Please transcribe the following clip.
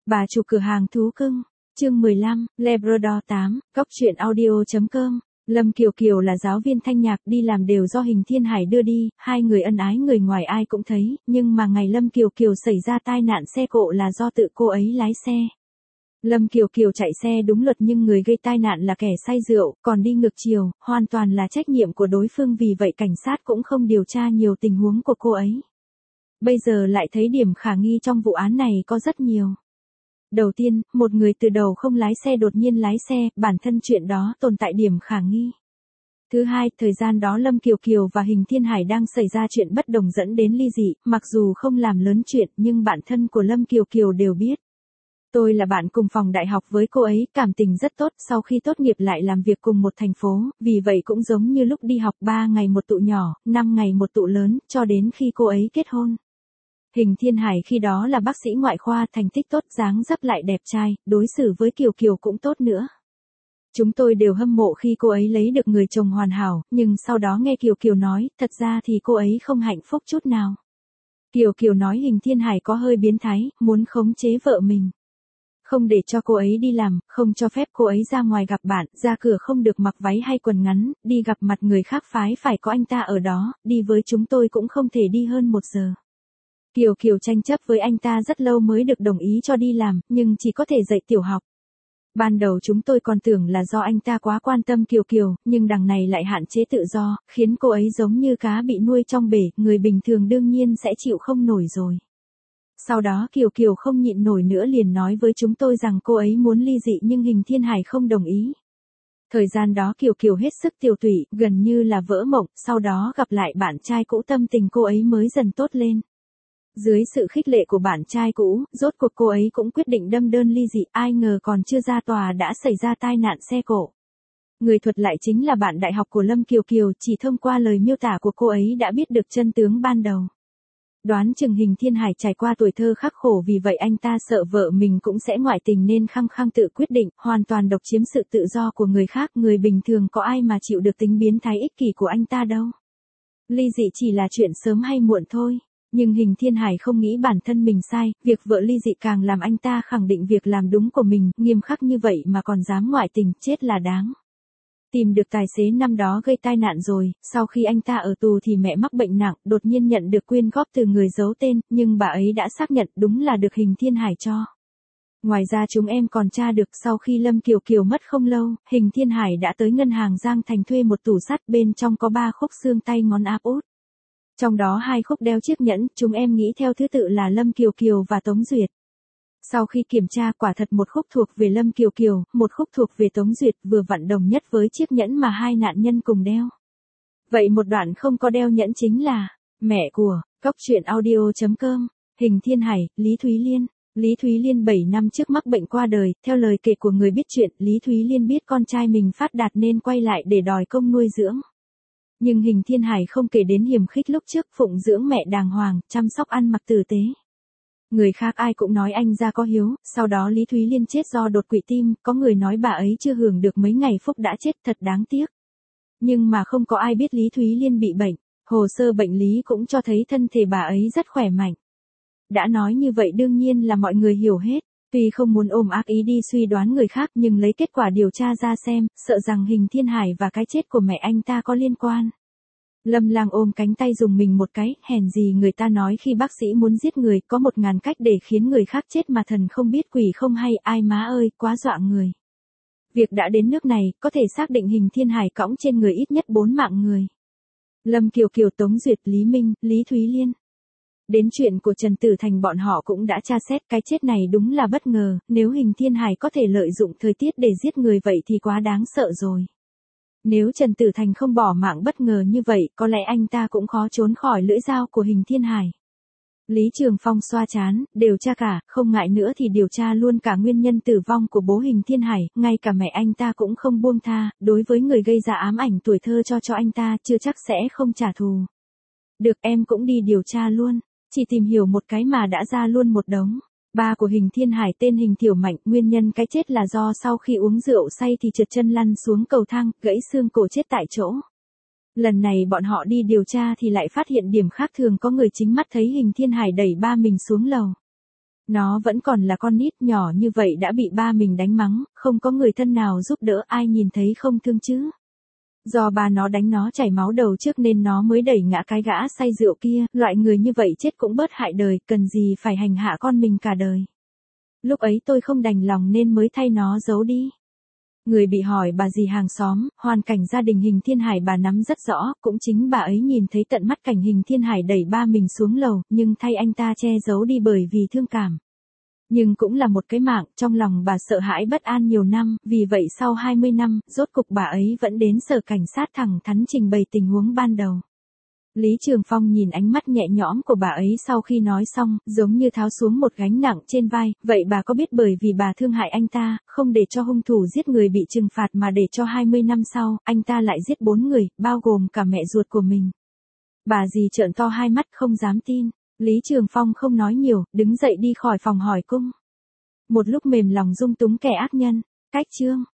Bà chủ cửa hàng thú cưng, chương 15, Labrador 8, Cóc truyện audio.com. Lâm Kiều Kiều là giáo viên thanh nhạc, đi làm đều do Hình Thiên Hải đưa đi, hai người ân ái người ngoài ai cũng thấy, nhưng mà ngày Lâm Kiều Kiều xảy ra tai nạn xe cộ là do tự cô ấy lái xe. Lâm Kiều Kiều chạy xe đúng luật nhưng người gây tai nạn là kẻ say rượu, còn đi ngược chiều, hoàn toàn là trách nhiệm của đối phương, vì vậy cảnh sát cũng không điều tra nhiều tình huống của cô ấy. Bây giờ lại thấy điểm khả nghi trong vụ án này có rất nhiều. Đầu tiên, một người từ đầu không lái xe đột nhiên lái xe, bản thân chuyện đó tồn tại điểm khả nghi. Thứ hai, thời gian đó Lâm Kiều Kiều và Hình Thiên Hải đang xảy ra chuyện bất đồng dẫn đến ly dị, mặc dù không làm lớn chuyện nhưng bản thân của Lâm Kiều Kiều đều biết. Tôi là bạn cùng phòng đại học với cô ấy, cảm tình rất tốt, sau khi tốt nghiệp lại làm việc cùng một thành phố, vì vậy cũng giống như lúc đi học 3 ngày một tụ nhỏ, 5 ngày một tụ lớn, cho đến khi cô ấy kết hôn. Hình Thiên Hải khi đó là bác sĩ ngoại khoa, thành tích tốt, dáng dấp lại đẹp trai, đối xử với Kiều Kiều cũng tốt nữa. Chúng tôi đều hâm mộ khi cô ấy lấy được người chồng hoàn hảo, nhưng sau đó nghe Kiều Kiều nói, thật ra thì cô ấy không hạnh phúc chút nào. Kiều Kiều nói Hình Thiên Hải có hơi biến thái, muốn khống chế vợ mình. Không để cho cô ấy đi làm, không cho phép cô ấy ra ngoài gặp bạn, ra cửa không được mặc váy hay quần ngắn, đi gặp mặt người khác phái phải có anh ta ở đó, đi với chúng tôi cũng không thể đi hơn 1 giờ. Kiều Kiều tranh chấp với anh ta rất lâu mới được đồng ý cho đi làm, nhưng chỉ có thể dạy tiểu học. Ban đầu chúng tôi còn tưởng là do anh ta quá quan tâm Kiều Kiều, nhưng đằng này lại hạn chế tự do, khiến cô ấy giống như cá bị nuôi trong bể, người bình thường đương nhiên sẽ chịu không nổi rồi. Sau đó Kiều Kiều không nhịn nổi nữa liền nói với chúng tôi rằng cô ấy muốn ly dị nhưng Hình Thiên Hải không đồng ý. Thời gian đó Kiều Kiều hết sức tiêu tụy, gần như là vỡ mộng, sau đó gặp lại bạn trai cũ tâm tình cô ấy mới dần tốt lên. Dưới sự khích lệ của bạn trai cũ, rốt cuộc cô ấy cũng quyết định đâm đơn ly dị, ai ngờ còn chưa ra tòa đã xảy ra tai nạn xe cộ. Người thuật lại chính là bạn đại học của Lâm Kiều Kiều, chỉ thông qua lời miêu tả của cô ấy đã biết được chân tướng ban đầu. Đoán chừng Hình Thiên Hải trải qua tuổi thơ khắc khổ, vì vậy anh ta sợ vợ mình cũng sẽ ngoại tình nên khăng khăng tự quyết định, hoàn toàn độc chiếm sự tự do của người khác, người bình thường có ai mà chịu được tính biến thái ích kỷ của anh ta đâu. Ly dị chỉ là chuyện sớm hay muộn thôi. Nhưng Hình Thiên Hải không nghĩ bản thân mình sai, việc vợ ly dị càng làm anh ta khẳng định việc làm đúng của mình, nghiêm khắc như vậy mà còn dám ngoại tình, chết là đáng. Tìm được tài xế năm đó gây tai nạn rồi, sau khi anh ta ở tù thì mẹ mắc bệnh nặng, đột nhiên nhận được quyên góp từ người giấu tên, nhưng bà ấy đã xác nhận đúng là được Hình Thiên Hải cho. Ngoài ra chúng em còn tra được sau khi Lâm Kiều Kiều mất không lâu, Hình Thiên Hải đã tới ngân hàng Giang Thành thuê một tủ sắt, bên trong có 3 khúc xương tay ngón áp út. Trong đó 2 khúc đeo chiếc nhẫn, chúng em nghĩ theo thứ tự là Lâm Kiều Kiều và Tống Duyệt. Sau khi kiểm tra, quả thật một khúc thuộc về Lâm Kiều Kiều, một khúc thuộc về Tống Duyệt, vừa vặn đồng nhất với chiếc nhẫn mà hai nạn nhân cùng đeo. Vậy một đoạn không có đeo nhẫn chính là mẹ của Cóc truyện audio.com. Hình Thiên Hải, Lý Thúy Liên. Lý Thúy Liên 7 năm trước mắc bệnh qua đời, theo lời kể của người biết chuyện, Lý Thúy Liên biết con trai mình phát đạt nên quay lại để đòi công nuôi dưỡng. Nhưng Hình Thiên Hải không kể đến hiềm khích lúc trước, phụng dưỡng mẹ đàng hoàng, chăm sóc ăn mặc tử tế. Người khác ai cũng nói anh ra có hiếu, sau đó Lý Thúy Liên chết do đột quỵ tim, có người nói bà ấy chưa hưởng được mấy ngày phúc đã chết, thật đáng tiếc. Nhưng mà không có ai biết Lý Thúy Liên bị bệnh, hồ sơ bệnh lý cũng cho thấy thân thể bà ấy rất khỏe mạnh. Đã nói như vậy đương nhiên là mọi người hiểu hết, tuy không muốn ôm ác ý đi suy đoán người khác nhưng lấy kết quả điều tra ra xem, sợ rằng Hình Thiên Hải và cái chết của mẹ anh ta có liên quan. Lâm Lang ôm cánh tay dùng mình một cái, hèn gì người ta nói khi bác sĩ muốn giết người, có 1000 cách để khiến người khác chết mà thần không biết quỷ không hay, ai má ơi, quá dọa người. Việc đã đến nước này, có thể xác định Hình Thiên Hải cõng trên người ít nhất 4 mạng người. Lâm Kiều Kiều, Tống Duyệt, Lý Minh, Lý Thúy Liên. Đến chuyện của Trần Tử Thành bọn họ cũng đã tra xét, cái chết này đúng là bất ngờ, nếu Hình Thiên Hải có thể lợi dụng thời tiết để giết người vậy thì quá đáng sợ rồi. Nếu Trần Tử Thành không bỏ mạng bất ngờ như vậy, có lẽ anh ta cũng khó trốn khỏi lưỡi dao của Hình Thiên Hải. Lý Trường Phong xoa trán, điều tra cả, không ngại nữa thì điều tra luôn cả nguyên nhân tử vong của bố Hình Thiên Hải, ngay cả mẹ anh ta cũng không buông tha, đối với người gây ra ám ảnh tuổi thơ cho anh ta, chưa chắc sẽ không trả thù. Được, em cũng đi điều tra luôn, chỉ tìm hiểu một cái mà đã ra luôn một đống. Ba của Hình Thiên Hải tên Hình Thiểu Mạnh, nguyên nhân cái chết là do sau khi uống rượu say thì trượt chân lăn xuống cầu thang, gãy xương cổ chết tại chỗ. Lần này bọn họ đi điều tra thì lại phát hiện điểm khác thường, có người chính mắt thấy Hình Thiên Hải đẩy ba mình xuống lầu. Nó vẫn còn là con nít nhỏ như vậy đã bị ba mình đánh mắng, không có người thân nào giúp đỡ, ai nhìn thấy không thương chứ. Do ba nó đánh nó chảy máu đầu trước nên nó mới đẩy ngã cái gã say rượu kia, loại người như vậy chết cũng bớt hại đời, cần gì phải hành hạ con mình cả đời. Lúc ấy tôi không đành lòng nên mới thay nó giấu đi. Người bị hỏi bà dì hàng xóm, hoàn cảnh gia đình Hình Thiên Hải bà nắm rất rõ, cũng chính bà ấy nhìn thấy tận mắt cảnh Hình Thiên Hải đẩy ba mình xuống lầu, nhưng thay anh ta che giấu đi bởi vì thương cảm. Nhưng cũng là một cái mạng, trong lòng bà sợ hãi bất an nhiều năm, vì vậy sau 20 năm, rốt cục bà ấy vẫn đến sở cảnh sát thẳng thắn trình bày tình huống ban đầu. Lý Trường Phong nhìn ánh mắt nhẹ nhõm của bà ấy sau khi nói xong, giống như tháo xuống một gánh nặng trên vai, vậy bà có biết bởi vì bà thương hại anh ta, không để cho hung thủ giết người bị trừng phạt mà để cho 20 năm sau, anh ta lại giết 4 người, bao gồm cả mẹ ruột của mình. Bà dì trợn to hai mắt không dám tin. Lý Trường Phong không nói nhiều, đứng dậy đi khỏi phòng hỏi cung. Một lúc mềm lòng dung túng kẻ ác nhân. Cách chương